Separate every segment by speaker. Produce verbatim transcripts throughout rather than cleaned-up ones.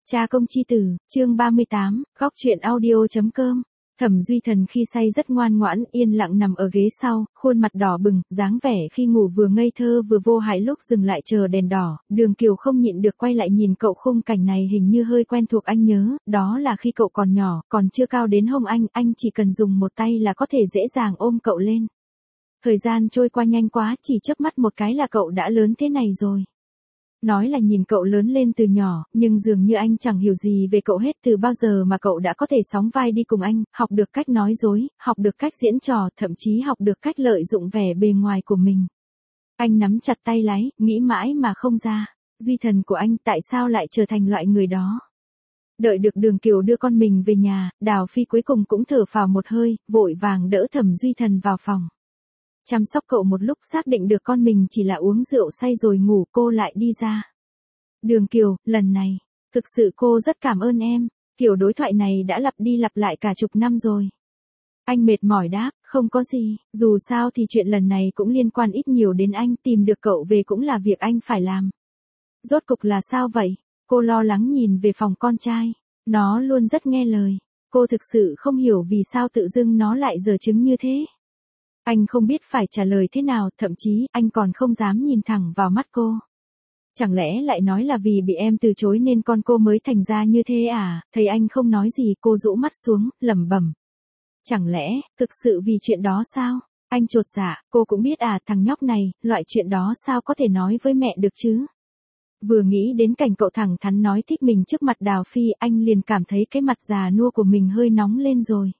Speaker 1: Cha công chi tử, chương ba mươi tám, góc truyện audio.com. Thẩm Duy Thần khi say rất ngoan ngoãn, yên lặng nằm ở ghế sau, khuôn mặt đỏ bừng, dáng vẻ khi ngủ vừa ngây thơ vừa vô hại. Lúc dừng lại chờ đèn đỏ, Đường Kiều không nhịn được quay lại nhìn cậu. Khung cảnh này hình như hơi quen thuộc, anh nhớ, đó là khi cậu còn nhỏ, còn chưa cao đến hông anh, anh chỉ cần dùng một tay là có thể dễ dàng ôm cậu lên. Thời gian trôi qua nhanh quá, chỉ chớp mắt một cái là cậu đã lớn thế này rồi. Nói là nhìn cậu lớn lên từ nhỏ, nhưng dường như anh chẳng hiểu gì về cậu hết. Từ bao giờ mà cậu đã có thể sóng vai đi cùng anh, học được cách nói dối, học được cách diễn trò, thậm chí học được cách lợi dụng vẻ bề ngoài của mình. Anh nắm chặt tay lái, nghĩ mãi mà không ra. Duy Thần của anh tại sao lại trở thành loại người đó? Đợi được Đường Kiều đưa con mình về nhà, Đào Phi cuối cùng cũng thở phào một hơi, vội vàng đỡ Thẩm Duy Thần vào phòng. Chăm sóc cậu một lúc, xác định được con mình chỉ là uống rượu say rồi ngủ, cô lại đi ra. Đường Kiều, lần này, thực sự cô rất cảm ơn em. Kiểu đối thoại này đã lặp đi lặp lại cả chục năm rồi. Anh mệt mỏi đáp, không có gì, dù sao thì chuyện lần này cũng liên quan ít nhiều đến anh, tìm được cậu về cũng là việc anh phải làm. Rốt cục là sao vậy? Cô lo lắng nhìn về phòng con trai. Nó luôn rất nghe lời. Cô thực sự không hiểu vì sao tự dưng nó lại giở trứng như thế. Anh không biết phải trả lời thế nào, thậm chí anh còn không dám nhìn thẳng vào mắt cô. Chẳng lẽ lại nói là vì bị em từ chối nên con cô mới thành ra như thế à? Thấy anh không nói gì, cô rũ mắt xuống, lẩm bẩm. Chẳng lẽ, thực sự vì chuyện đó sao? Anh chột dạ, cô cũng biết à, thằng nhóc này, loại chuyện đó sao có thể nói với mẹ được chứ? Vừa nghĩ đến cảnh cậu thẳng thắn nói thích mình trước mặt Đào Phi, anh liền cảm thấy cái mặt già nua của mình hơi nóng lên rồi.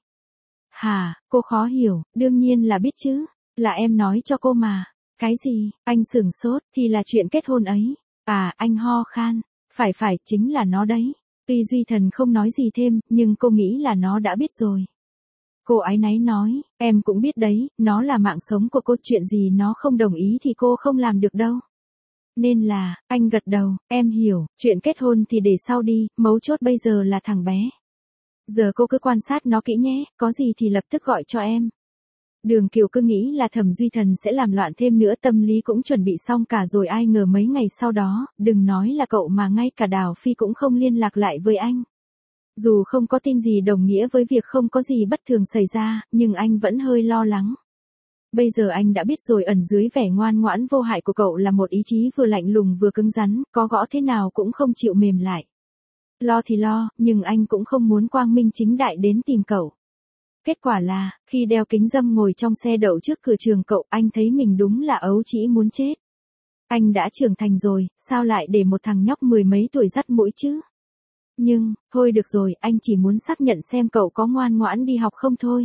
Speaker 1: Hả, cô khó hiểu, đương nhiên là biết chứ, là em nói cho cô mà. Cái gì? Anh sửng sốt, thì là chuyện kết hôn ấy. À, anh ho khan, phải phải, chính là nó đấy. Tuy Duy Thần không nói gì thêm, nhưng cô nghĩ là nó đã biết rồi. Cô áy náy nói, em cũng biết đấy, nó là mạng sống của cô, chuyện gì nó không đồng ý thì cô không làm được đâu. Nên là, anh gật đầu, em hiểu, chuyện kết hôn thì để sau đi, mấu chốt bây giờ là thằng bé. Giờ cô cứ quan sát nó kỹ nhé, có gì thì lập tức gọi cho em. Đường Kiều cứ nghĩ là Thẩm Duy Thần sẽ làm loạn thêm nữa, tâm lý cũng chuẩn bị xong cả rồi, ai ngờ mấy ngày sau đó, đừng nói là cậu mà ngay cả Đào Phi cũng không liên lạc lại với anh. Dù không có tin gì đồng nghĩa với việc không có gì bất thường xảy ra, nhưng anh vẫn hơi lo lắng. Bây giờ anh đã biết rồi, ẩn dưới vẻ ngoan ngoãn vô hại của cậu là một ý chí vừa lạnh lùng vừa cứng rắn, có gõ thế nào cũng không chịu mềm lại. Lo thì lo, nhưng anh cũng không muốn quang minh chính đại đến tìm cậu. Kết quả là, khi đeo kính râm ngồi trong xe đậu trước cửa trường cậu, anh thấy mình đúng là ấu trĩ muốn chết. Anh đã trưởng thành rồi, sao lại để một thằng nhóc mười mấy tuổi dắt mũi chứ? Nhưng, thôi được rồi, anh chỉ muốn xác nhận xem cậu có ngoan ngoãn đi học không thôi.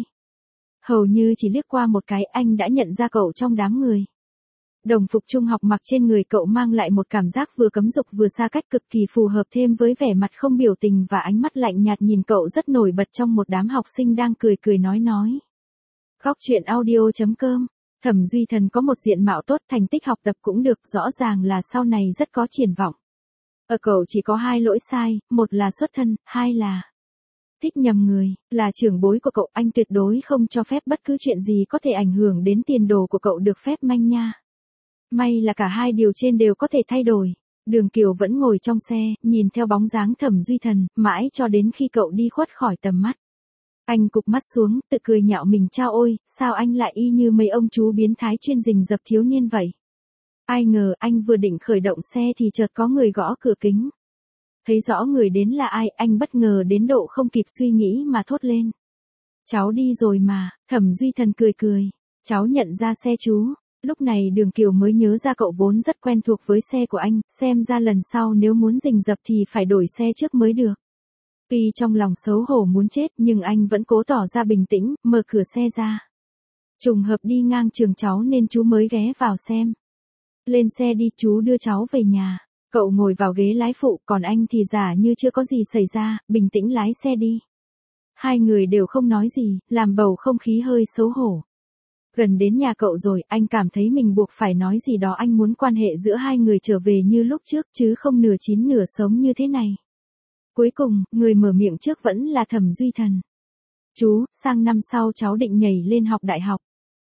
Speaker 1: Hầu như chỉ liếc qua một cái, anh đã nhận ra cậu trong đám người. Đồng phục trung học mặc trên người cậu mang lại một cảm giác vừa cấm dục vừa xa cách, cực kỳ phù hợp thêm với vẻ mặt không biểu tình và ánh mắt lạnh nhạt nhìn cậu rất nổi bật trong một đám học sinh đang cười cười nói nói. Góc truyện audio.com. Thẩm Duy Thần có một diện mạo tốt, thành tích học tập cũng được, rõ ràng là sau này rất có triển vọng. Ở cậu chỉ có hai lỗi sai, một là xuất thân, hai là thích nhầm người. Là trưởng bối của cậu, anh tuyệt đối không cho phép bất cứ chuyện gì có thể ảnh hưởng đến tiền đồ của cậu được phép manh nha. May là cả hai điều trên đều có thể thay đổi. Đường Kiều vẫn ngồi trong xe, nhìn theo bóng dáng Thẩm Duy Thần, mãi cho đến khi cậu đi khuất khỏi tầm mắt. Anh cụp mắt xuống, tự cười nhạo mình, chao ôi, sao anh lại y như mấy ông chú biến thái chuyên rình rập thiếu niên vậy. Ai ngờ anh vừa định khởi động xe thì chợt có người gõ cửa kính. Thấy rõ người đến là ai, anh bất ngờ đến độ không kịp suy nghĩ mà thốt lên. Cháu đi rồi mà. Thẩm Duy Thần cười cười. Cháu nhận ra xe chú. Lúc này Đường Kiều mới nhớ ra cậu vốn rất quen thuộc với xe của anh, xem ra lần sau nếu muốn rình rập thì phải đổi xe trước mới được. Tuy trong lòng xấu hổ muốn chết nhưng anh vẫn cố tỏ ra bình tĩnh, mở cửa xe ra. Trùng hợp đi ngang trường cháu nên chú mới ghé vào xem. Lên xe đi, chú đưa cháu về nhà. Cậu ngồi vào ghế lái phụ, còn anh thì giả như chưa có gì xảy ra, bình tĩnh lái xe đi. Hai người đều không nói gì, làm bầu không khí hơi xấu hổ. Gần đến nhà cậu rồi, anh cảm thấy mình buộc phải nói gì đó, anh muốn quan hệ giữa hai người trở về như lúc trước chứ không nửa chín nửa sống như thế này. Cuối cùng, người mở miệng trước vẫn là Thẩm Duy Thần. Chú, sang năm sau cháu định nhảy lên học đại học.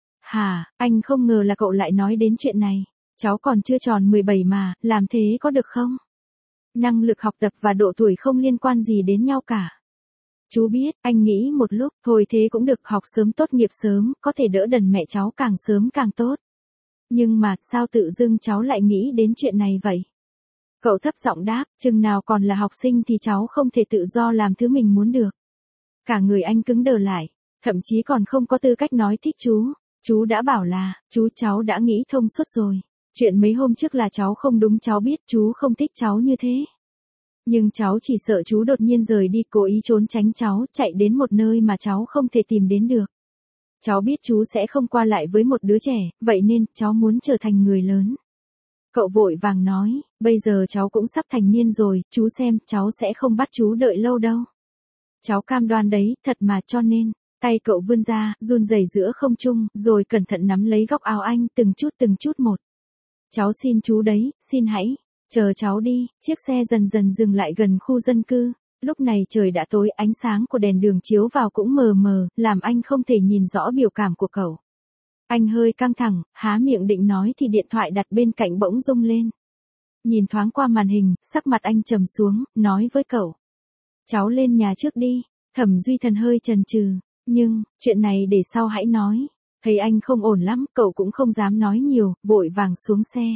Speaker 1: Hả, anh không ngờ là cậu lại nói đến chuyện này. Cháu còn chưa tròn mười bảy mà, làm thế có được không? Năng lực học tập và độ tuổi không liên quan gì đến nhau cả. Chú biết, anh nghĩ một lúc, thôi thế cũng được, học sớm tốt nghiệp sớm, có thể đỡ đần mẹ cháu càng sớm càng tốt. Nhưng mà, sao tự dưng cháu lại nghĩ đến chuyện này vậy? Cậu thấp giọng đáp, chừng nào còn là học sinh thì cháu không thể tự do làm thứ mình muốn được. Cả người anh cứng đờ lại, thậm chí còn không có tư cách nói thích chú. Chú đã bảo là, chú cháu đã nghĩ thông suốt rồi. Chuyện mấy hôm trước là cháu không đúng, cháu biết chú không thích cháu như thế. Nhưng cháu chỉ sợ chú đột nhiên rời đi, cố ý trốn tránh cháu, chạy đến một nơi mà cháu không thể tìm đến được. Cháu biết chú sẽ không qua lại với một đứa trẻ, vậy nên cháu muốn trở thành người lớn. Cậu vội vàng nói, bây giờ cháu cũng sắp thành niên rồi, chú xem, cháu sẽ không bắt chú đợi lâu đâu. Cháu cam đoan đấy, thật mà, cho nên, tay cậu vươn ra, run rẩy giữa không trung, rồi cẩn thận nắm lấy góc áo anh, từng chút từng chút một. Cháu xin chú đấy, xin hãy, chờ cháu đi. Chiếc xe dần dần dừng lại gần khu dân cư. Lúc này trời đã tối, ánh sáng của đèn đường chiếu vào cũng mờ mờ, làm anh không thể nhìn rõ biểu cảm của cậu. Anh hơi căng thẳng, há miệng định nói thì điện thoại đặt bên cạnh bỗng rung lên. Nhìn thoáng qua màn hình, sắc mặt anh trầm xuống, nói với cậu. Cháu lên nhà trước đi. Thẩm Duy Thần hơi chần chừ, nhưng, chuyện này để sau hãy nói. Thấy anh không ổn lắm, cậu cũng không dám nói nhiều, vội vàng xuống xe.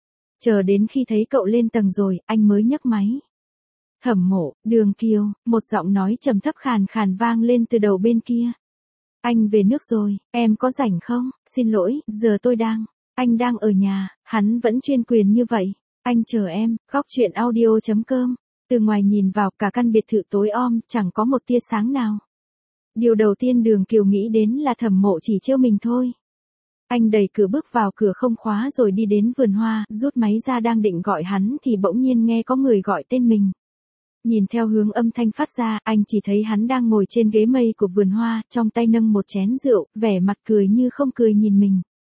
Speaker 1: Chờ đến khi thấy cậu lên tầng rồi, anh mới nhấc máy. Thẩm Mộ, Đường Kiều, một giọng nói trầm thấp khàn khàn vang lên từ đầu bên kia. Anh về nước rồi, em có rảnh không? Xin lỗi, giờ tôi đang, anh đang ở nhà. Hắn vẫn chuyên quyền như vậy. Anh chờ em. Góc truyện audio chấm com. Từ ngoài nhìn vào, cả căn biệt thự tối om, chẳng có một tia sáng nào. Điều đầu tiên Đường Kiều nghĩ đến là Thẩm Mộ chỉ trêu mình thôi. Anh đẩy cửa bước vào, cửa không khóa rồi đi đến vườn hoa, rút máy ra đang định gọi hắn thì bỗng nhiên nghe có người gọi tên mình. Nhìn theo hướng âm thanh phát ra, anh chỉ thấy hắn đang ngồi trên ghế mây của vườn hoa, trong tay nâng một chén rượu, vẻ mặt cười như không cười nhìn mình.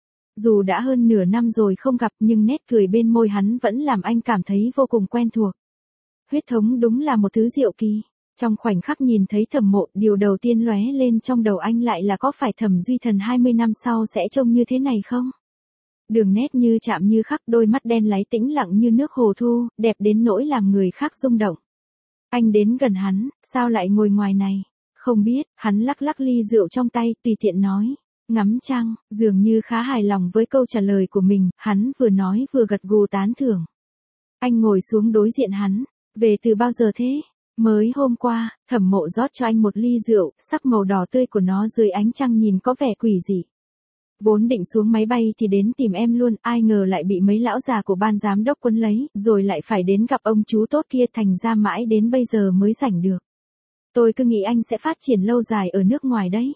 Speaker 1: Dù đã hơn nửa năm rồi không gặp nhưng nét cười bên môi hắn vẫn làm anh cảm thấy vô cùng quen thuộc. Huyết thống đúng là một thứ diệu kỳ. Trong khoảnh khắc nhìn thấy Thẩm Mộ, điều đầu tiên lóe lên trong đầu anh lại là có phải Thẩm Duy Thần hai mươi năm sau sẽ trông như thế này không? Đường nét như chạm như khắc, đôi mắt đen láy tĩnh lặng như nước hồ thu, đẹp đến nỗi làm người khác rung động. Anh đến gần hắn, sao lại ngồi ngoài này? Không biết, hắn lắc lắc ly rượu trong tay, tùy tiện nói. Ngắm trăng, dường như khá hài lòng với câu trả lời của mình, hắn vừa nói vừa gật gù tán thưởng. Anh ngồi xuống đối diện hắn. Về từ bao giờ thế? Mới hôm qua. Thẩm Mộ rót cho anh một ly rượu, sắc màu đỏ tươi của nó dưới ánh trăng nhìn có vẻ quỷ dị. Vốn định xuống máy bay thì đến tìm em luôn, ai ngờ lại bị mấy lão già của ban giám đốc quấn lấy, rồi lại phải đến gặp ông chú tốt kia, thành ra mãi đến bây giờ mới rảnh được. Tôi cứ nghĩ anh sẽ phát triển lâu dài ở nước ngoài đấy.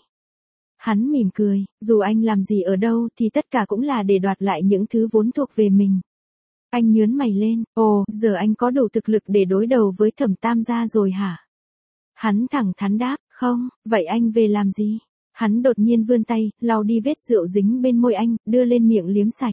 Speaker 1: Hắn mỉm cười, dù anh làm gì ở đâu thì tất cả cũng là để đoạt lại những thứ vốn thuộc về mình. Anh nhướng mày lên, ồ, giờ anh có đủ thực lực để đối đầu với Thẩm Tam gia rồi hả? Hắn thẳng thắn đáp, không, vậy anh về làm gì? Hắn đột nhiên vươn tay, lau đi vết rượu dính bên môi anh, đưa lên miệng liếm sạch.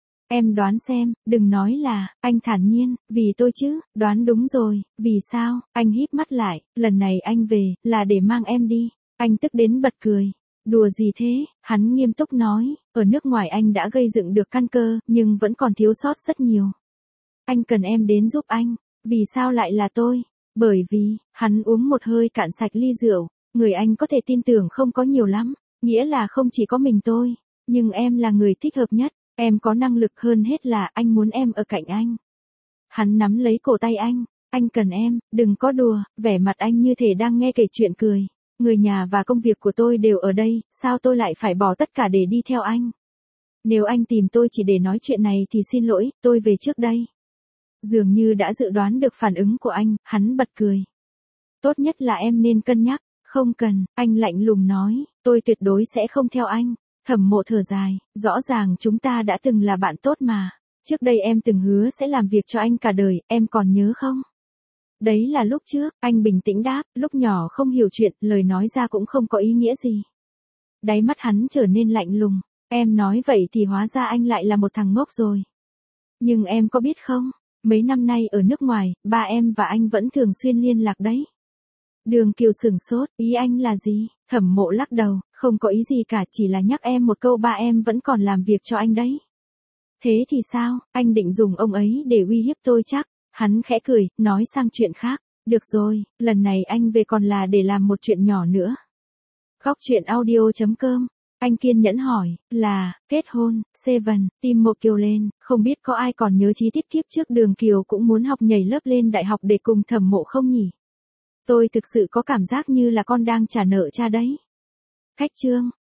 Speaker 1: Em đoán xem, đừng nói là, anh thản nhiên, vì tôi chứ, đoán đúng rồi, vì sao? Anh híp mắt lại, lần này anh về, là để mang em đi. Anh tức đến bật cười. Đùa gì thế? Hắn nghiêm túc nói, ở nước ngoài anh đã gây dựng được căn cơ, nhưng vẫn còn thiếu sót rất nhiều. Anh cần em đến giúp anh. Vì sao lại là tôi? Bởi vì, hắn uống một hơi cạn sạch ly rượu, người anh có thể tin tưởng không có nhiều lắm, nghĩa là không chỉ có mình tôi, nhưng em là người thích hợp nhất, em có năng lực, hơn hết là anh muốn em ở cạnh anh. Hắn nắm lấy cổ tay anh, anh cần em, đừng có đùa, vẻ mặt anh như thể đang nghe kể chuyện cười. Người nhà và công việc của tôi đều ở đây, sao tôi lại phải bỏ tất cả để đi theo anh? Nếu anh tìm tôi chỉ để nói chuyện này thì xin lỗi, tôi về trước đây. Dường như đã dự đoán được phản ứng của anh, hắn bật cười. Tốt nhất là em nên cân nhắc, không cần, anh lạnh lùng nói, tôi tuyệt đối sẽ không theo anh. Thẩm Mộ thở dài, rõ ràng chúng ta đã từng là bạn tốt mà. Trước đây em từng hứa sẽ làm việc cho anh cả đời, em còn nhớ không? Đấy là lúc trước, anh bình tĩnh đáp, lúc nhỏ không hiểu chuyện, lời nói ra cũng không có ý nghĩa gì. Đáy mắt hắn trở nên lạnh lùng, em nói vậy thì hóa ra anh lại là một thằng ngốc rồi. Nhưng em có biết không, mấy năm nay ở nước ngoài, ba em và anh vẫn thường xuyên liên lạc đấy. Đường Kiều sửng sốt, ý anh là gì? Thẩm Mộ lắc đầu, không có ý gì cả, chỉ là nhắc em một câu, ba em vẫn còn làm việc cho anh đấy. Thế thì sao, anh định dùng ông ấy để uy hiếp tôi chắc? Hắn khẽ cười, nói sang chuyện khác. Được rồi, lần này anh về còn là để làm một chuyện nhỏ nữa. Góc chuyện audio chấm com. Anh kiên nhẫn hỏi, là, kết hôn, Seven, tim Mộ Kiều lên, không biết có ai còn nhớ chi tiết kiếp trước Đường Kiều cũng muốn học nhảy lớp lên đại học để cùng Thẩm Mộ không nhỉ? Tôi thực sự có cảm giác như là con đang trả nợ cha đấy. Khách chương.